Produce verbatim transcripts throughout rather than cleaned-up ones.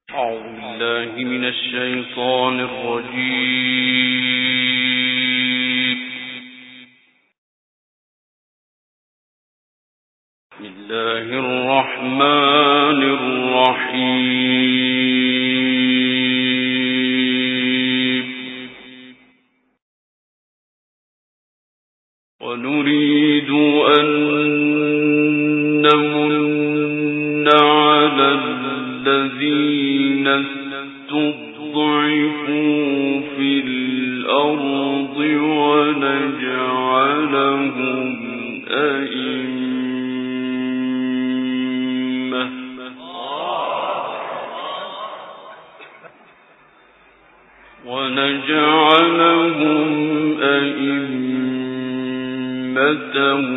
أعوذ بالله من الشيطان الرجيم. بسم الله الرحمن الرحيم. ونريد أن نمن على الذين استضعفوا في الأرض ونجعلهم أئمة ونجعلهم أئمة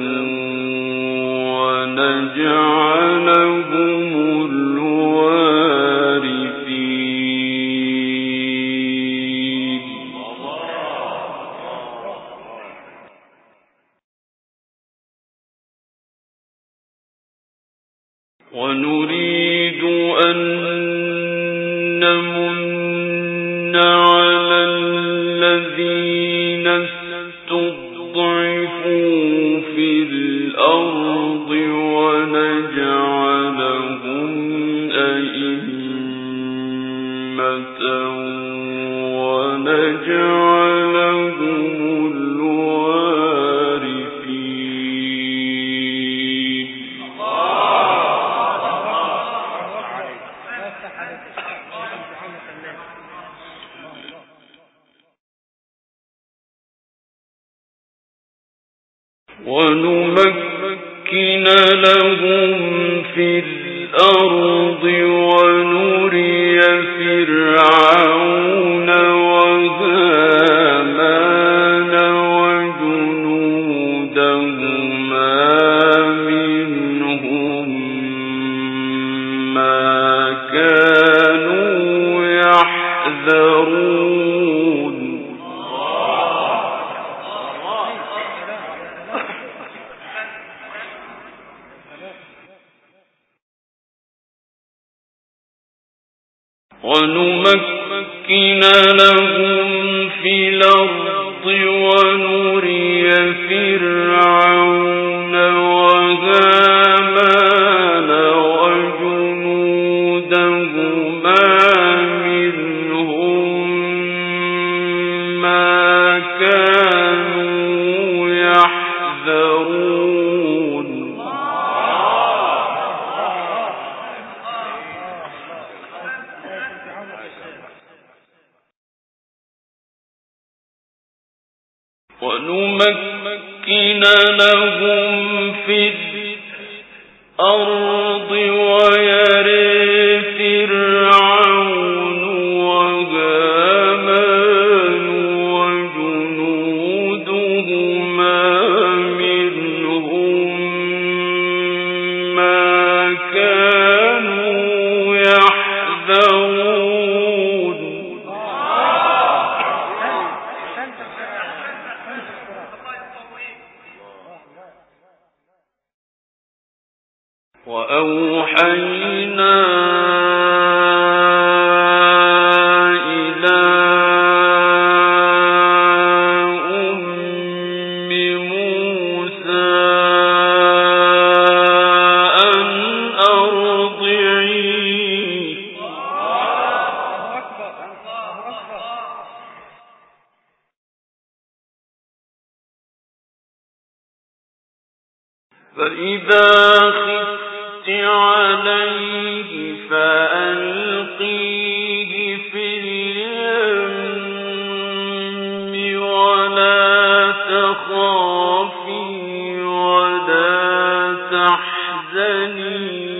ونجعلهم الوارثين. ونريد أن نمن على الذين استضعفوا في الأرض ونجعلهم أئمة ونجعلهم الوارثين. ونمكن لهم في الأرض ونري فرعون وهامان وجنودهما منهم ما كانوا يحذرون. ونمكن لهم في الأرض ونري فرعون وهامان وجنودهما منهم ما كانوا يحذرون. ونمكن لهم في الأرض ويري فرعون وهامان وجنودهما منهم ما كانوا يحذرون. وأوحينا إلى أم موسى أن أرضعيه فإذا خفت عليه فألقيه في اليم ولا تخافي ولا تحزني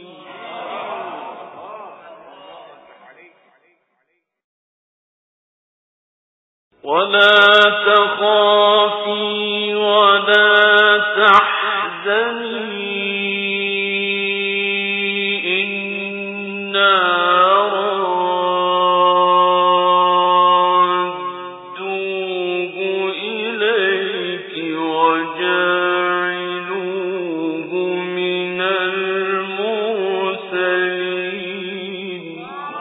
ولا تخافي ولا تحزني إنا رادوه إليك وجاعلوه من المرسلين.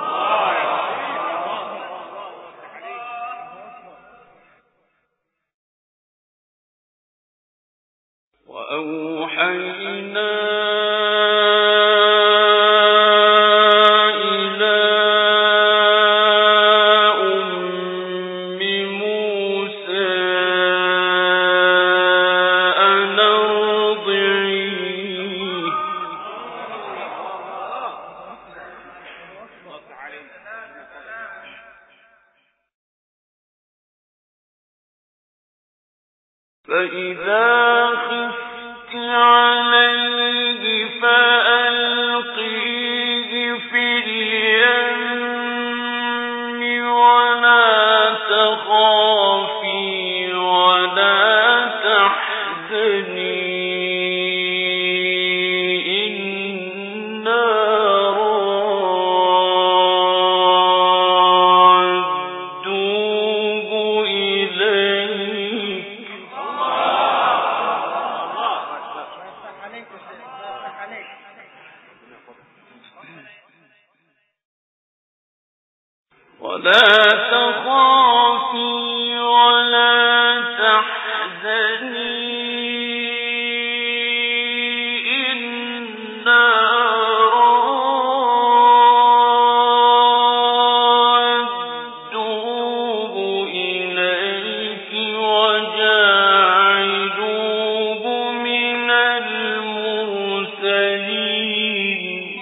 فإذا خفت عليه فألقيه في اليم ولا تخافي ولا تحزني ولا تخافي ولا تحزني إنا رادوه إليك وجاعلوه من المرسلين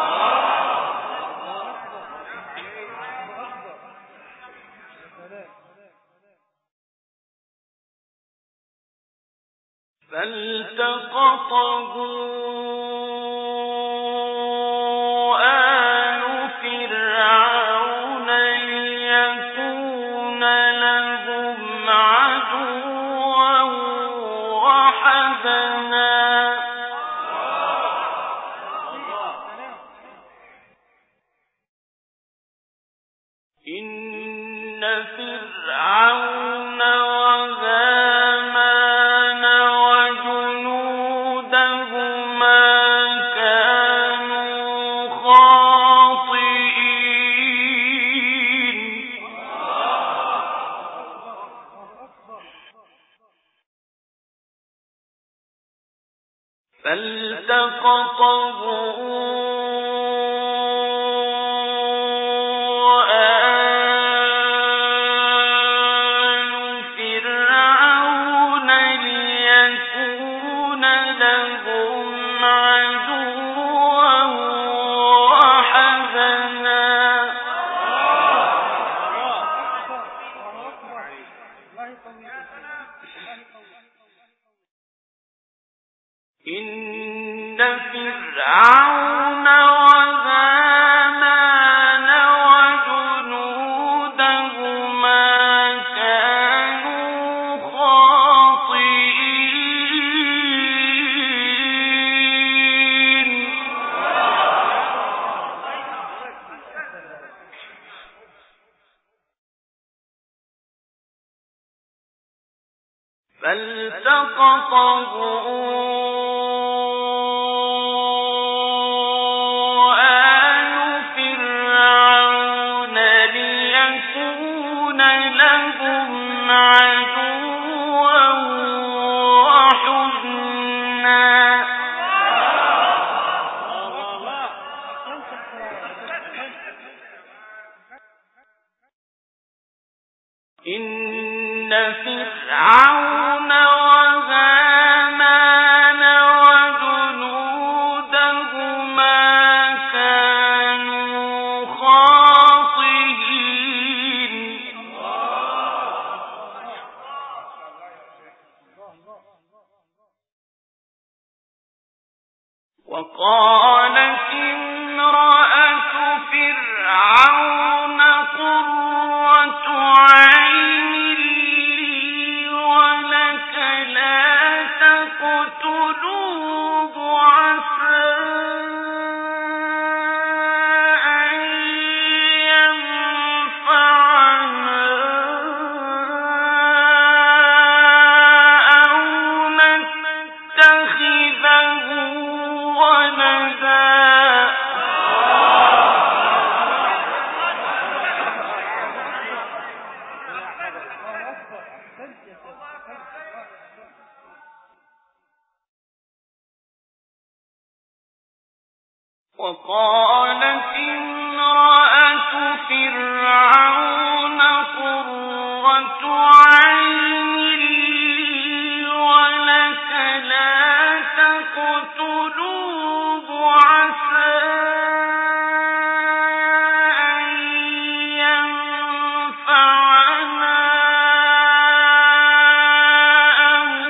فالتقطه آل فرعون ليكون لهم عدوا وحزنا إن فرعون وهامان وجنودهما كانوا خاطئين فالتقطه إن فرعون وهامان وجنودهما كانوا خاطئين فالتقطه إن فرعون وهامان وجنودهما كانوا خاطئين وقالت امرأة فرعون قرة عين لي ولك لا تقتلوه عسى أن ينفعنا أو نتخذه ولدا وقالت امرأة فرعون قرة عين لي ولك لا تقتلوه عسى أن ينفعنا أو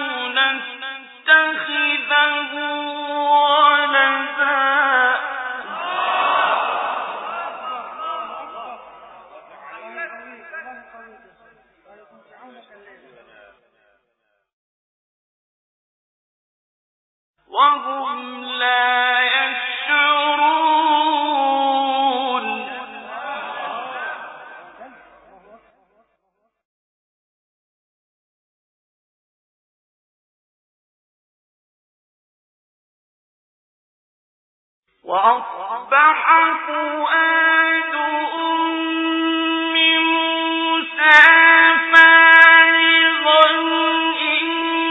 وأصبح فؤاد أم موسى فارغا إن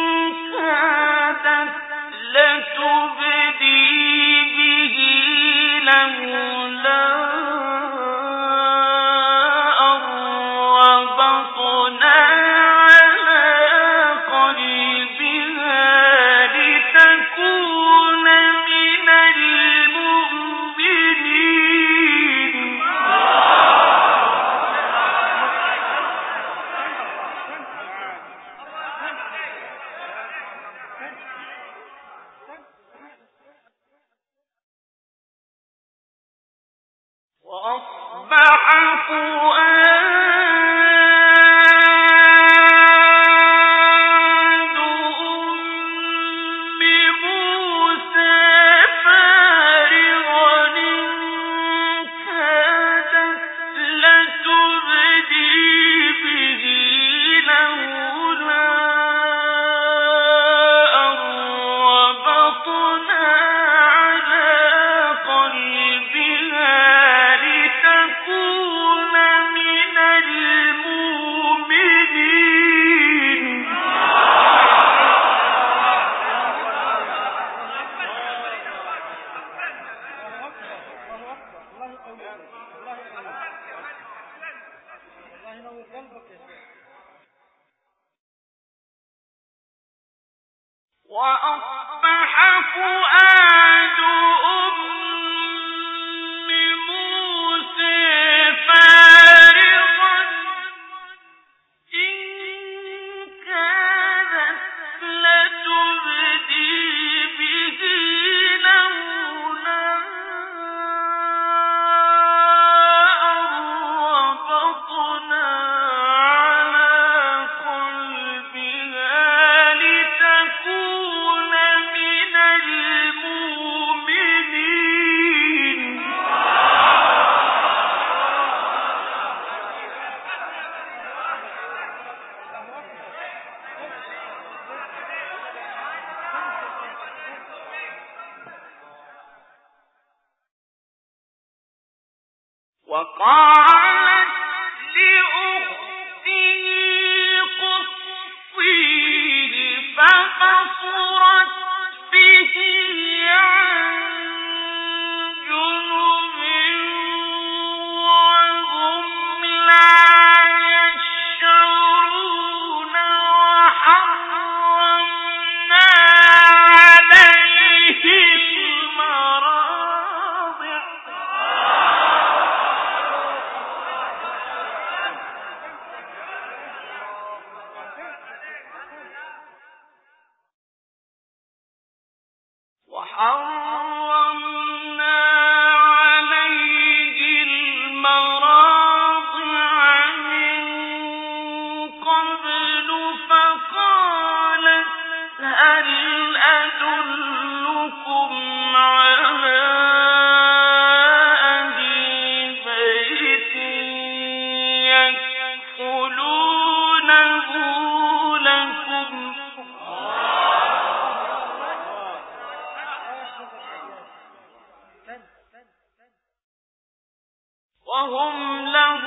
كادت لتبدي به لولا أن ربطنا على قلبها لتكون من المؤمنين. وأصبح فؤاد أم موسى فارغا إن كادت لتبدي به لولا أن ربطنا على قلبها لتكون من المؤمنين. وأصبح فؤاد أم موسى فارغا إن كادت لتبدي به لولا أن ربطنا على قلبها لتكون من المؤمنين. وقالت لأخته قصيه فبصرت به عن جنب وهم لا يشعرون وحرمنا عليه المراضع وحرمنا عليه المراضع من قبل فقالت هل أدلكم على أهل بيت يكفلونه لكم وهم له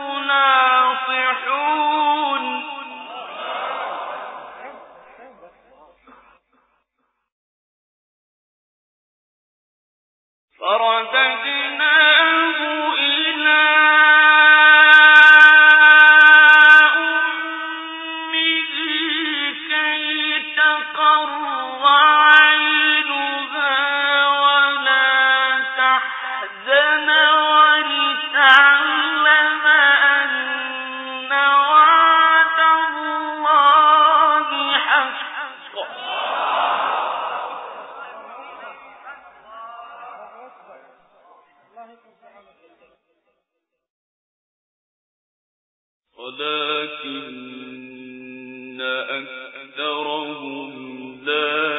ناصحون. فرددناه إلى أمه كي تقر عينها ولا تحزن ولتعلم أن وعد الله حق. ولكن أكثرهم لا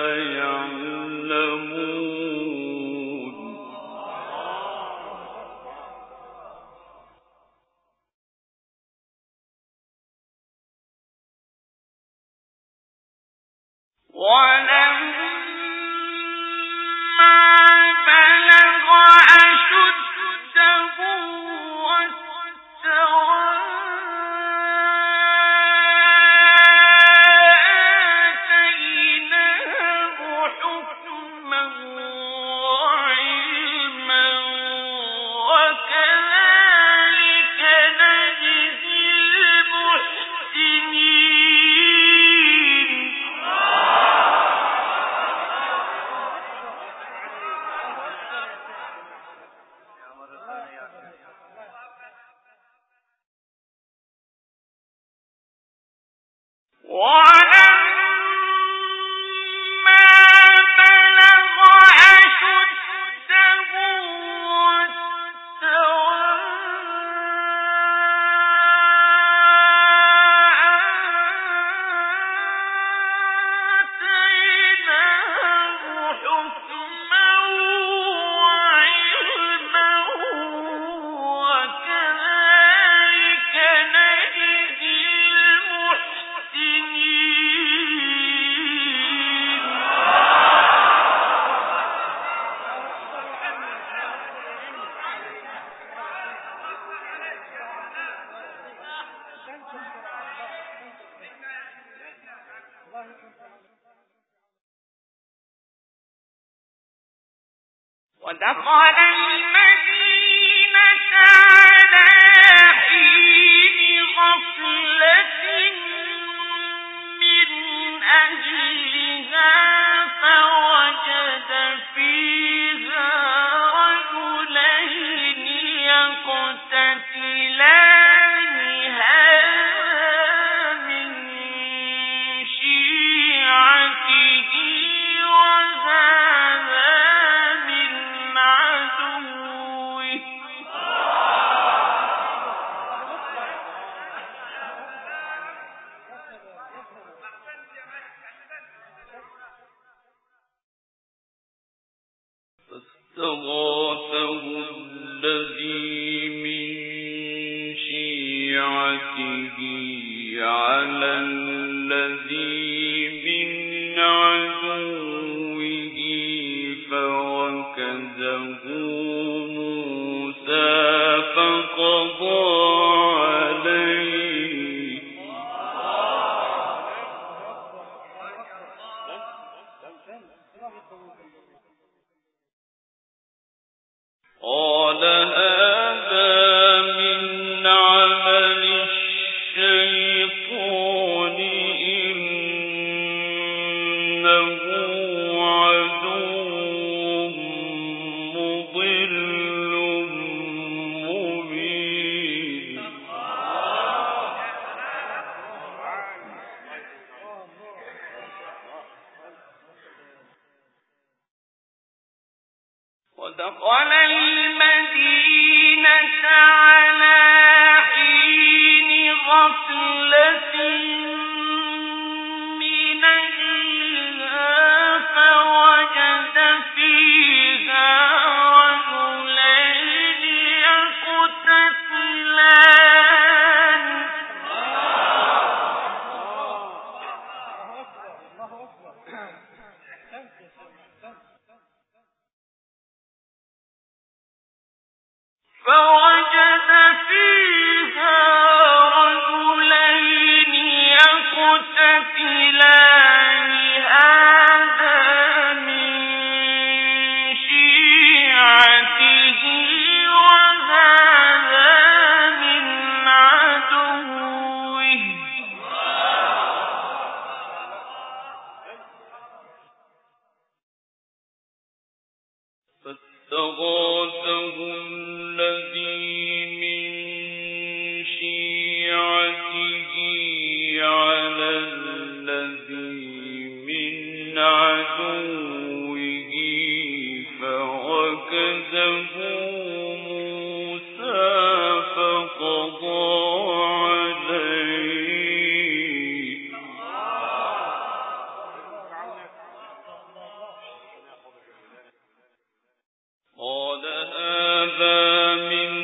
يعلمون. ولما بلغ ودخل المدينة على حين غفلة من أهلها فوجد فيها رجلين يقتتلان هذا من شيعته وهذا من عدوه فاستغاثه الذي من شيعته على الذي من عدوه فوكزه موسى فقضى عليه قال هذا من عمل الشيطان إنه عدو مضل مبين ودخل المدينة على حين غفلة من أهلها فوجد فيها رجلين يقتتلان فوجد فيها رجلين يقتتلان هذا من شيعته وهذا من عدوه فاستغاثه الذي من شيعته على الذي من عدوه فوكزه موسى فقضى عليه قال هذا من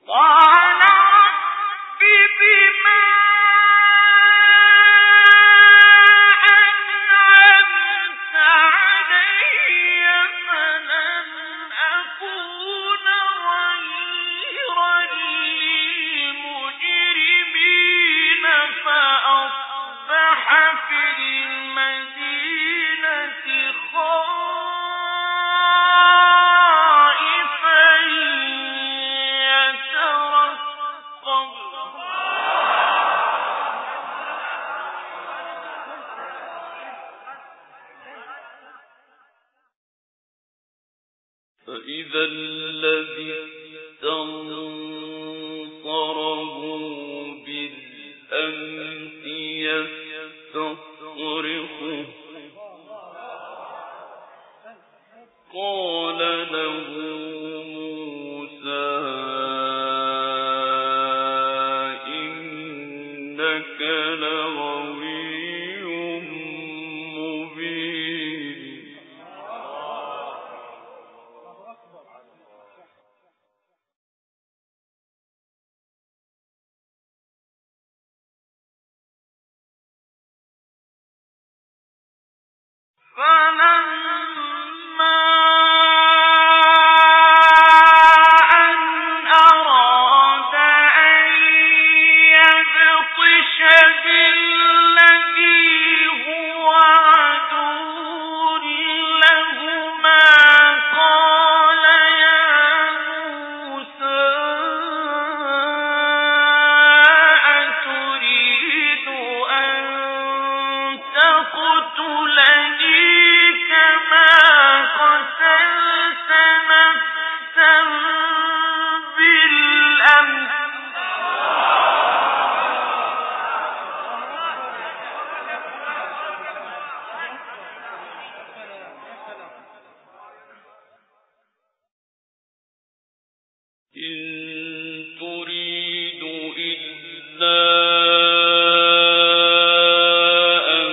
فإذا الذي استنصره بالأمس يستصرخه قال له موسى إنك لغوي مبين. فلما أن أراد أن يبطش بالذي هو عدو لهما قال يا موسى أتريد أن تقتلني كما قتلت نفسا بالأمس إن تريد إلا أن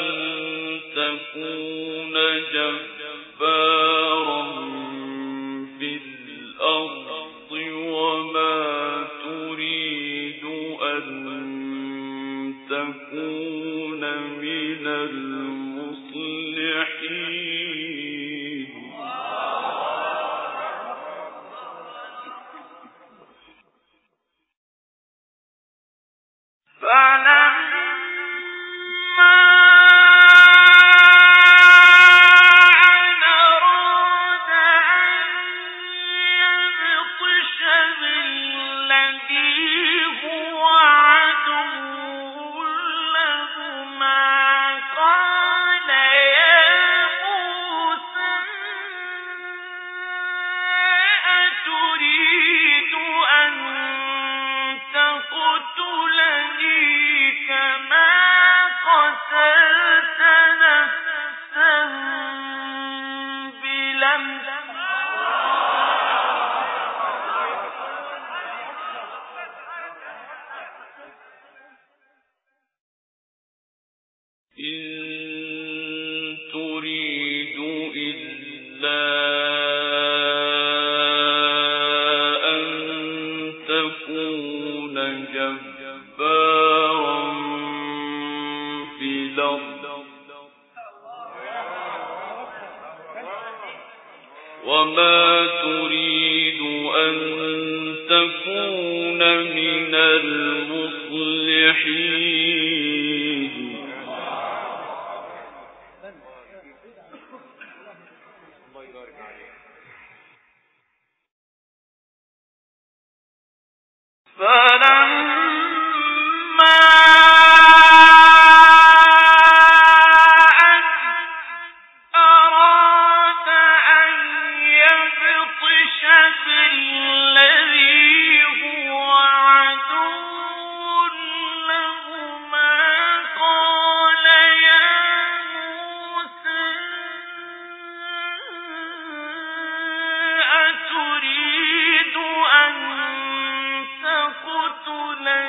تكون جبارا في الأرض وما تريد أن تكون من المصلحين. فلما أن أراد أن يبطش بالذي هو عدو لهما قال يا موسى أتريد أن تقتلني كما قتلت نفسا بالأمس إن تريد إلا أن تكون جبارا في الأرض وما تريد أن تكون من المصلحين. فلما أن أراد أن يبطش بالذي هو عدو لهما قال يا موسى أتريد أن تقتلني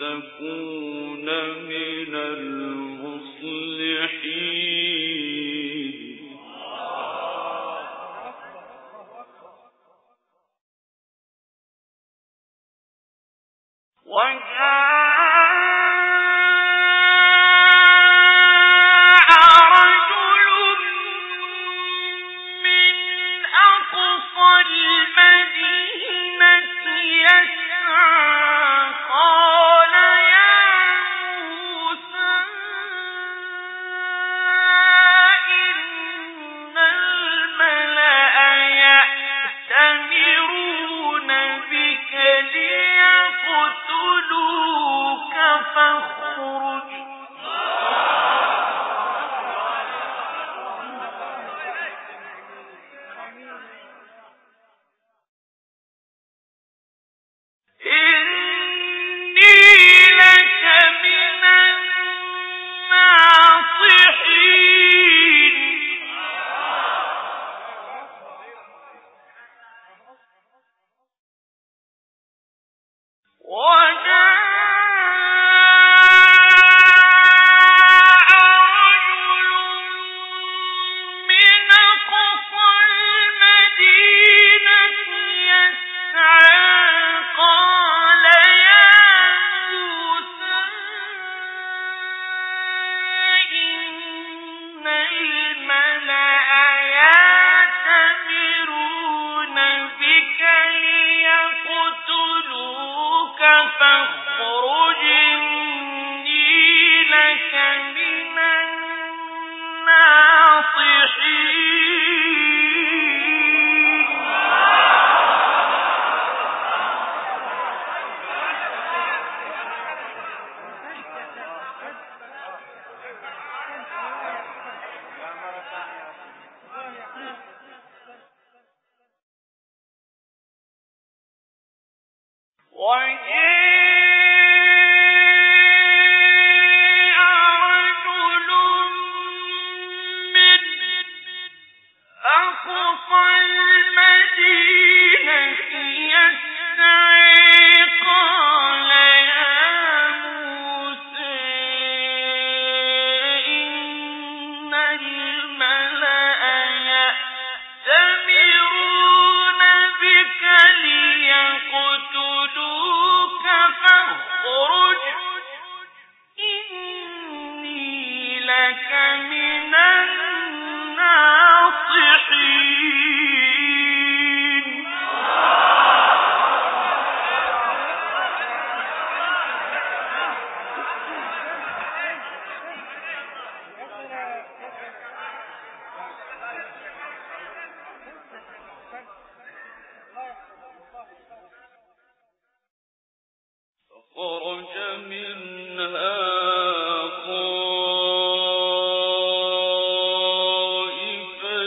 تكون من المصلحين وجاء رجل من أقصى المدينة يسعى قال يا موسى إن الملأ يأتمرون بك ليقتلوك فاخرج إني لك من الناصحين وجاء رجل من أقصى المدينة يسعى قال يا موسى إن الملأ يأتمرون بك ليقتلوك فاخرج إني لك من الناصحين وجاء رجل من أقصى المدينة يسعى قال يا موسى إن الملأ يأتمرون بك ليقتلوك فاخرج إني لك من الناصحين فخرج منها خائفا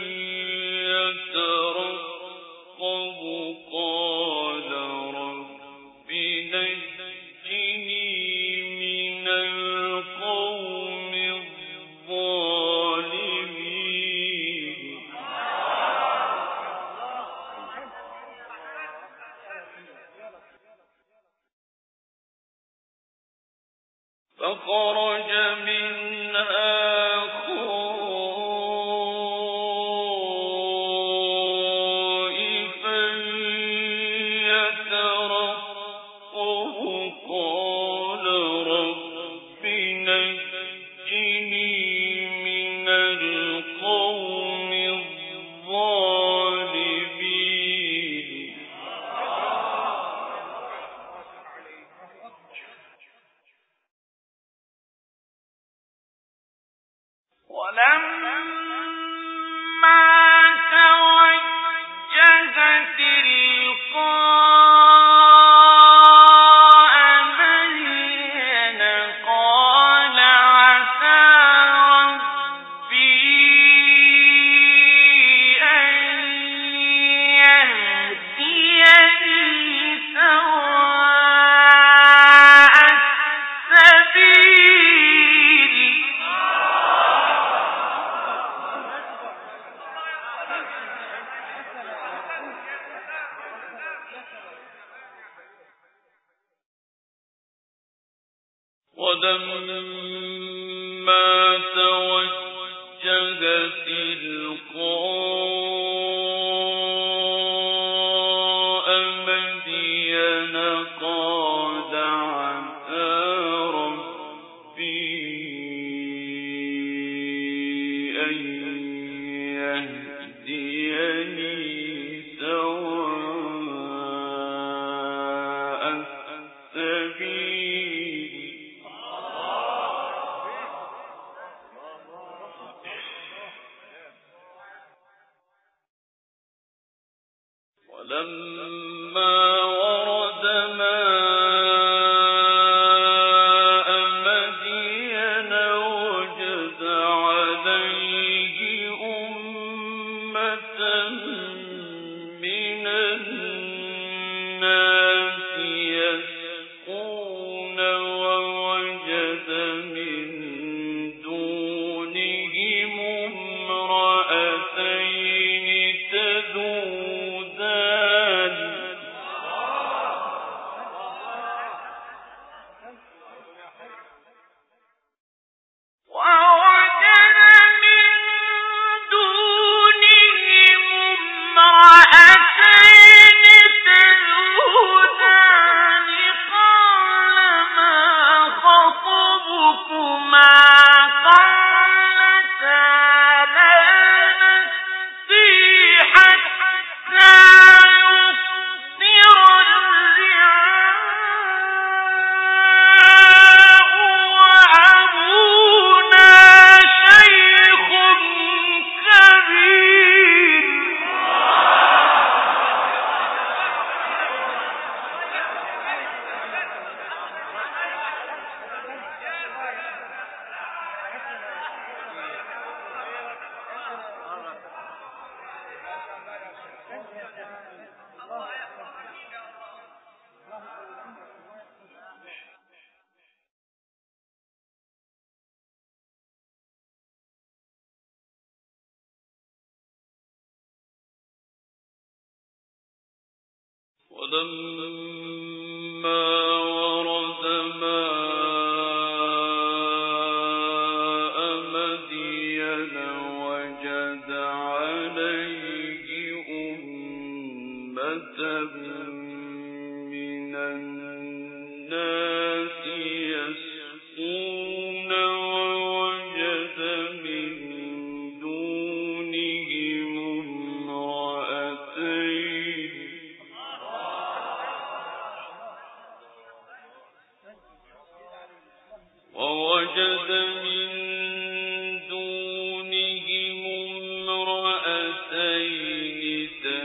يترقب قال رب نجني من القوم الظالمين فخرج منها خائفا يترقب قال رب نجني من القوم الظالمين ولما توجه تلقاء مدين قال عسى ربي أن يهديني سواء السبيل ولما ورد ماء مدين وجد عليه أمة من الناس يسقون ووجد من دونهم امرأتين تذودان ووجد من دونهم امرأتين تذودان قال ما خطبكما قالتا لا نسقي حتى يصدر الرعاء وأبونا شيخ كبير ولما ورد ماء مدين وجد عليه أمة من الناس يسقون ووجد من دونهم امرأتين ووجد من دونهم امرأتين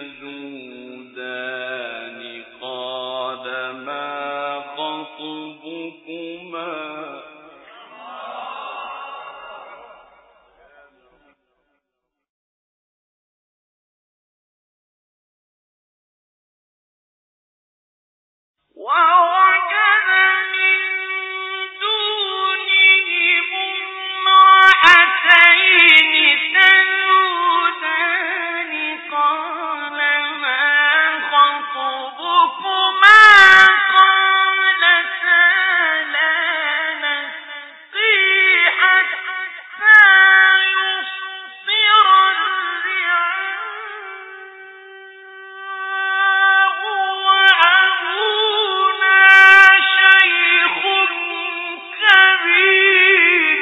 تذودان قال ما خطبكما ووجد من دونهم امرأتين تذودان قال ما خطبكما قالتا لا نسقي حتى يصدر الرعاء وأبونا شيخ كبير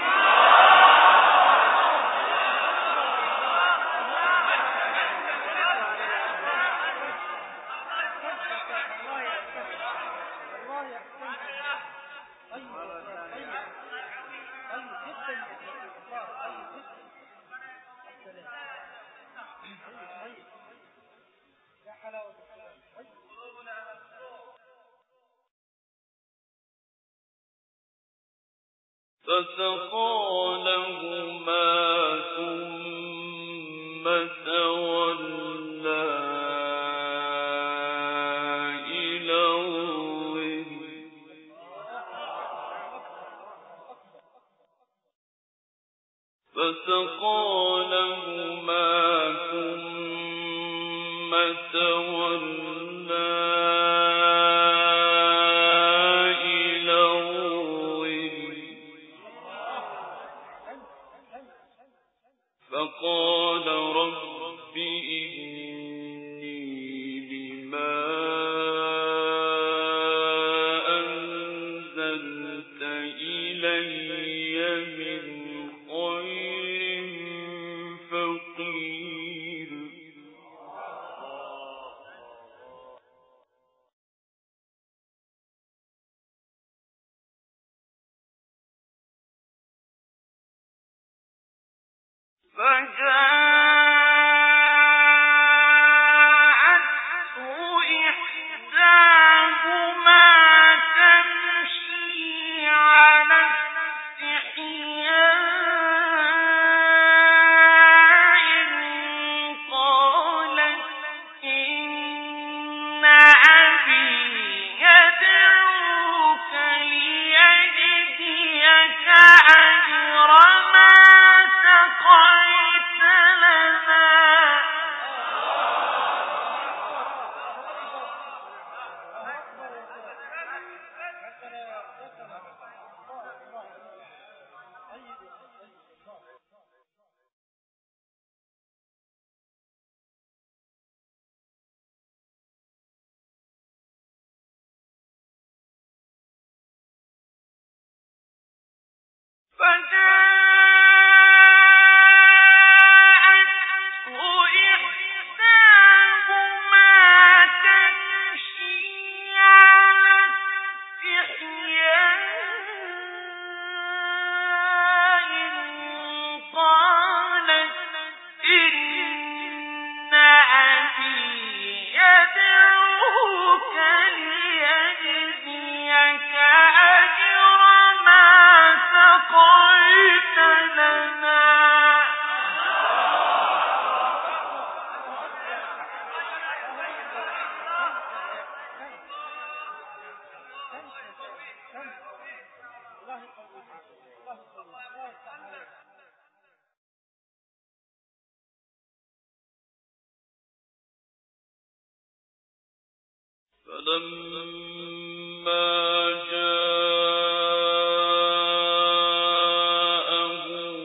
فسقى لهما ثم تولى إلى الظل فسقى لهما ثم تولى إلى الظل فلما جاءه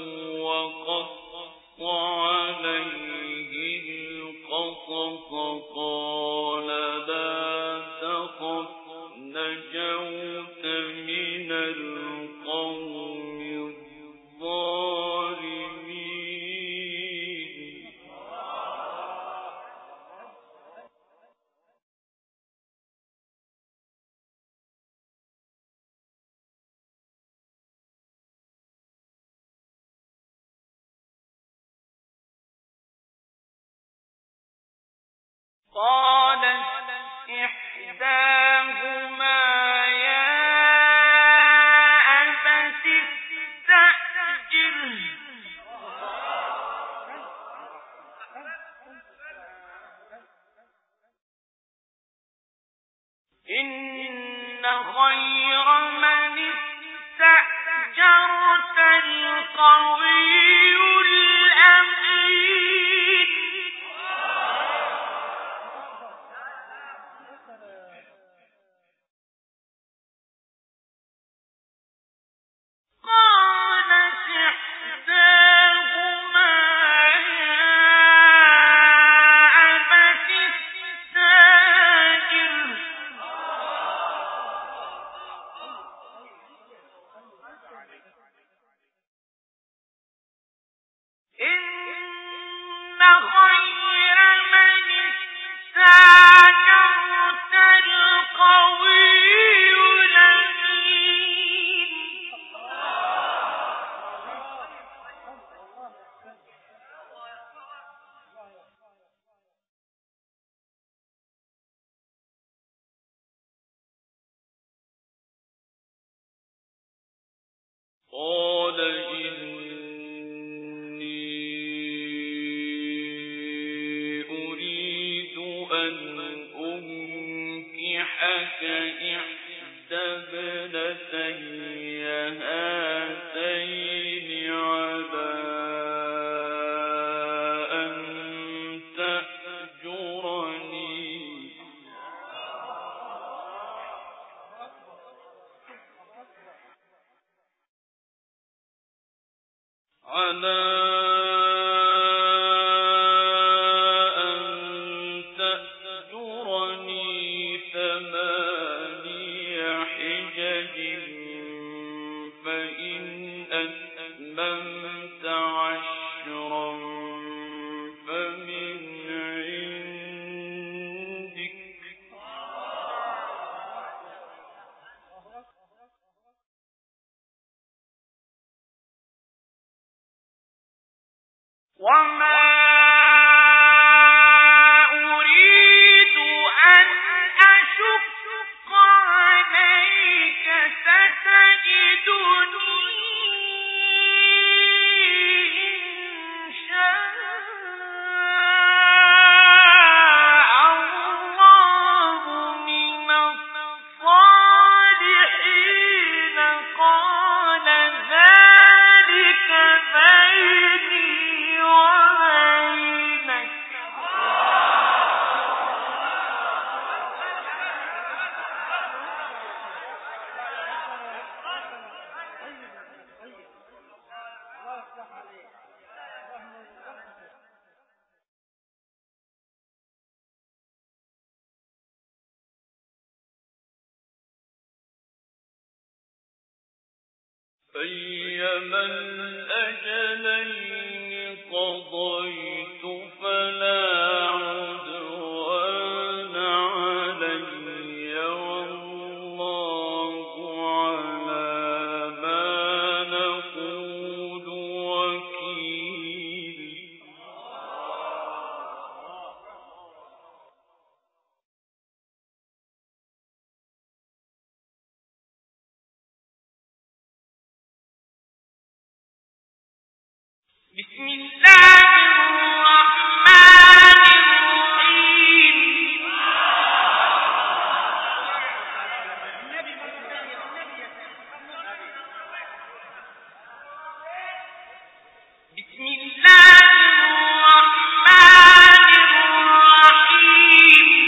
وقص عليه القصص قال لا تخف نجوت من القوم الظالمين. قالت إحداهما يا أبت استأجره إن خير من استأجرت القوي الأمين. قالت إحداهما يا أبت استأجره إن خير من استأجرت القوي الأمين. قال إني أريد أن أنكحك إحدى ابنتي هاتين على أن تأجرني على أن تأجرني ثماني حجج فإن أتممت عشرا فمن عندك أيما الأجلين قضيت فلا عدوان علي والله على ما نقول وكيل. بسم الله الرحمن الرحيم. بسم الله الرحمن الرحيم.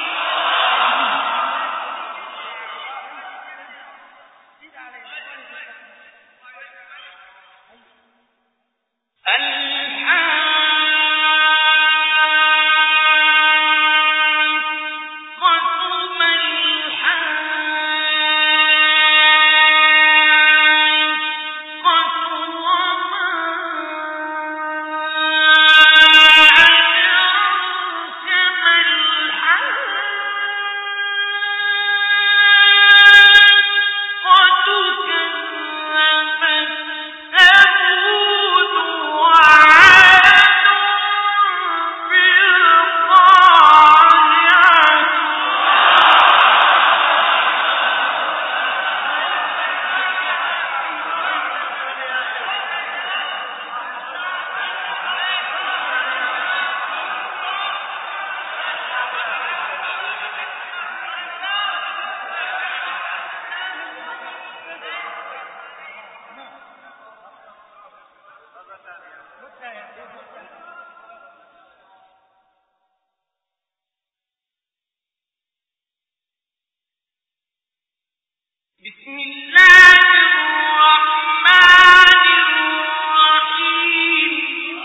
بسم الله الرحمن الرحيم.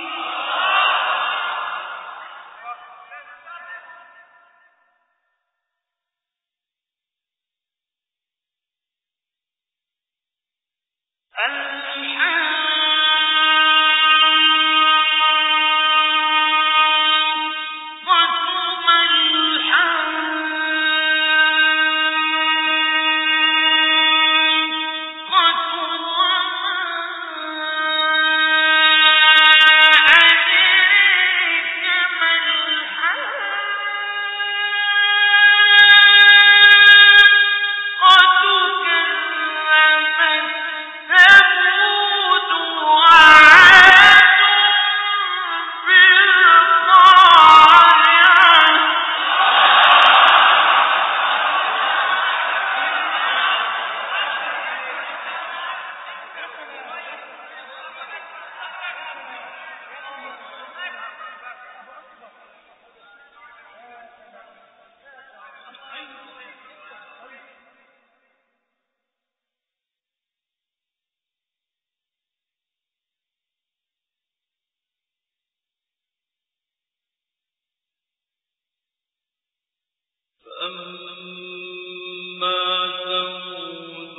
فأما ثمود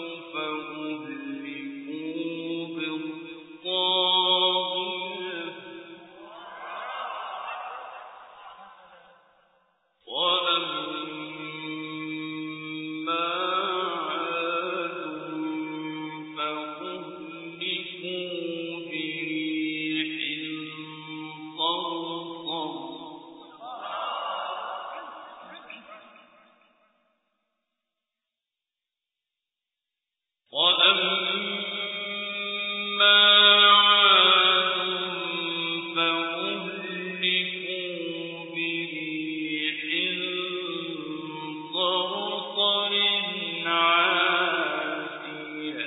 فأهلكوا بالطاغية وأما عاد فأهلكوا بريح وأما عاد فأهلكوا بريح صرصر عاتية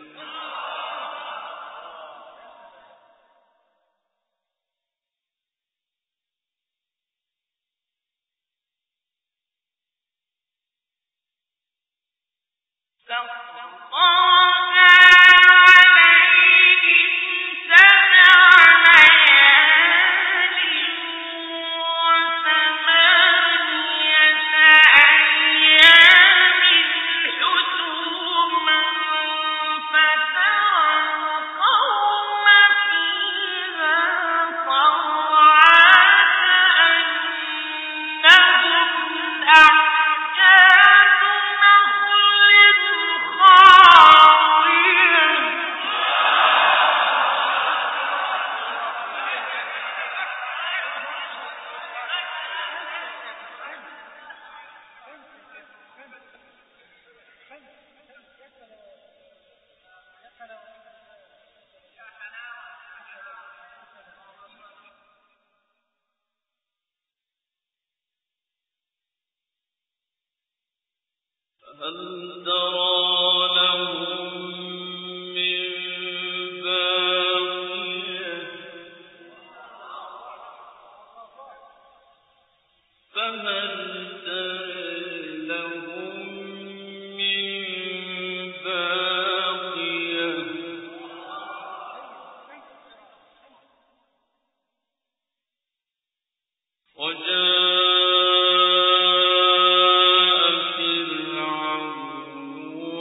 هل ترى لهم من باقية فهل ترى لهم من باقية وجاء فرعون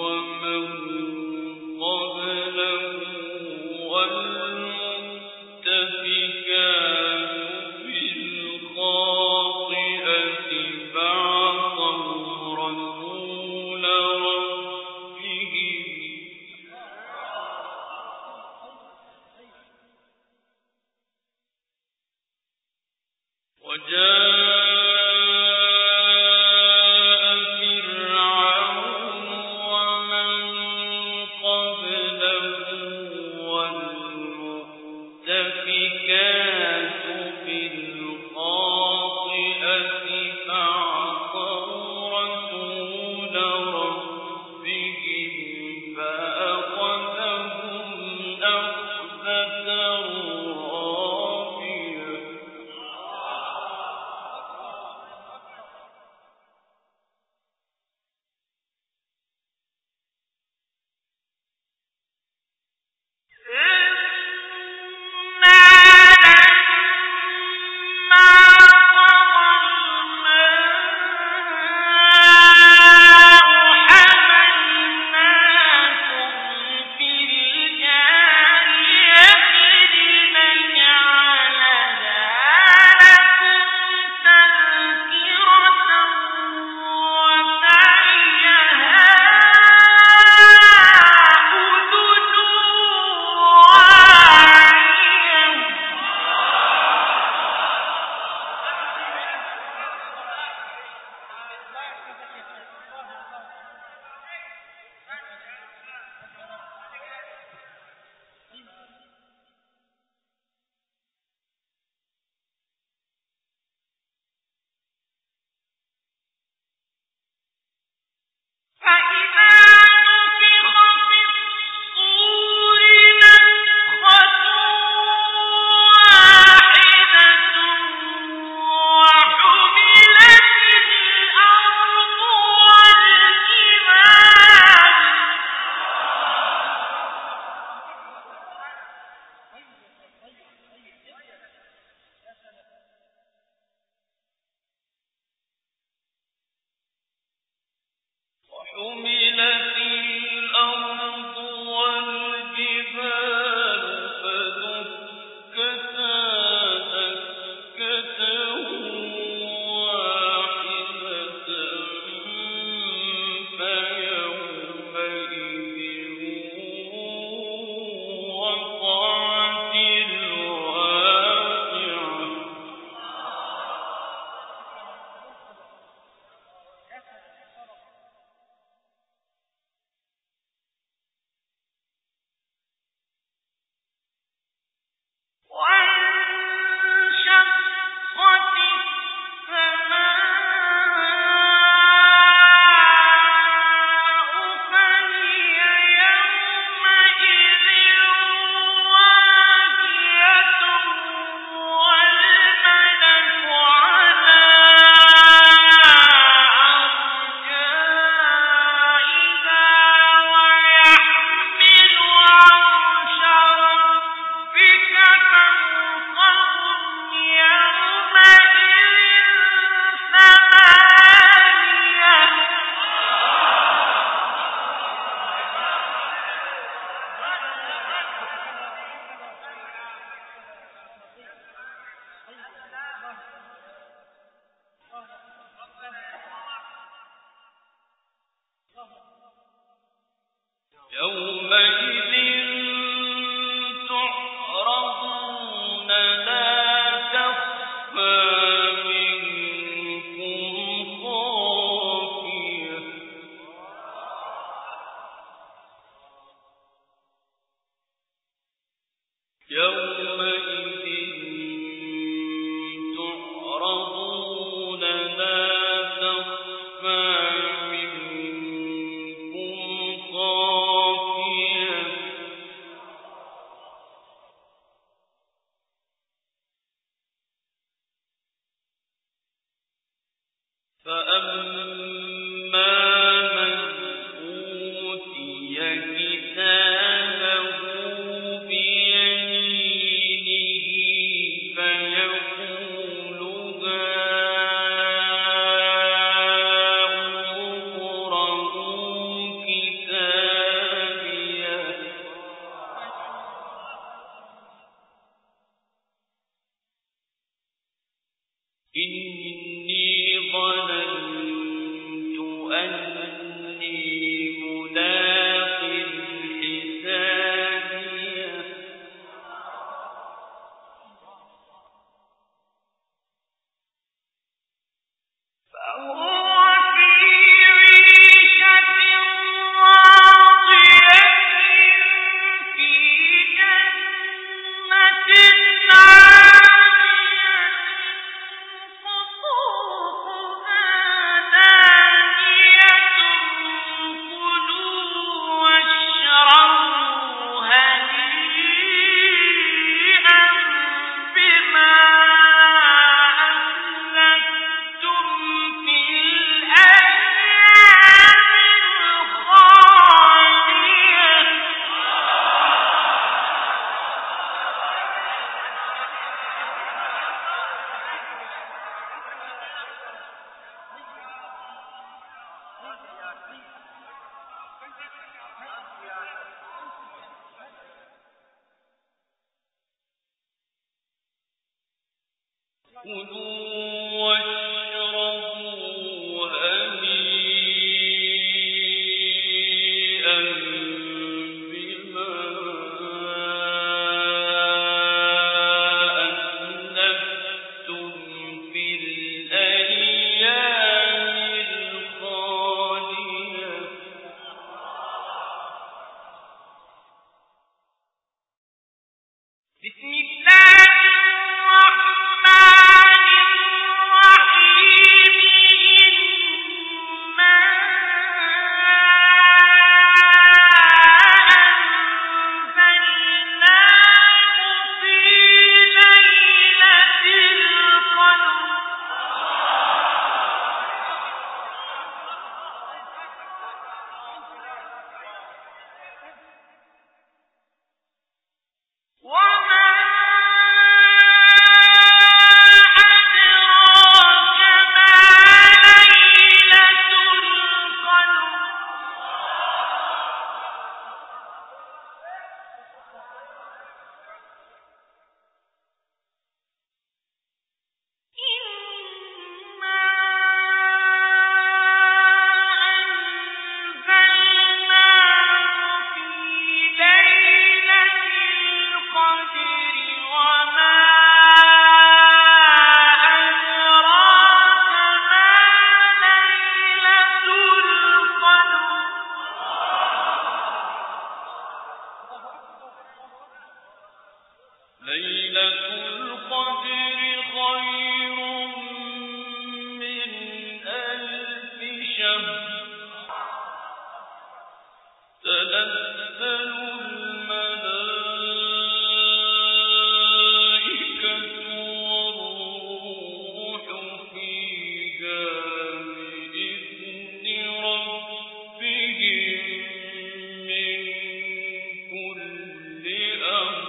يومئذ تعرضون لا تخفى منكم خافية يومئذ تعرضون لا تخفى منكم خافية فأما من أوتي كتابه بيمينه فيقول هاؤم اقرءوا كتابيه إني ظننت أني ملاق حسابيه فهو في عيشة راضية في جنة عالية قطوفها دانية كلوا واشربوا هنيئا بما أسلفتم في الأيام الخالية كلوا واشربوا هنيئا بما أسلفتم في الأيام الخالية بسم الله الرحمن الرحيم إنا أنزلناه في ليلة القدر وما أدراك ما ليلة القدر إنا أنزلناه في ليلة القدر وما أدراك ما ليلة القدر ليلة القدر خير من ألف شهر تنزل الملائكة والروح فيها بإذن ربهم من كل أمر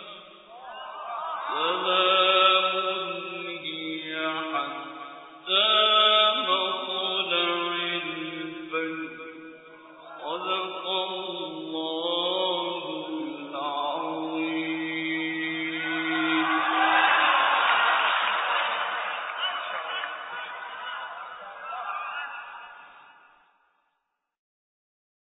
سلام هي حتى مطلع الفجر صدق الله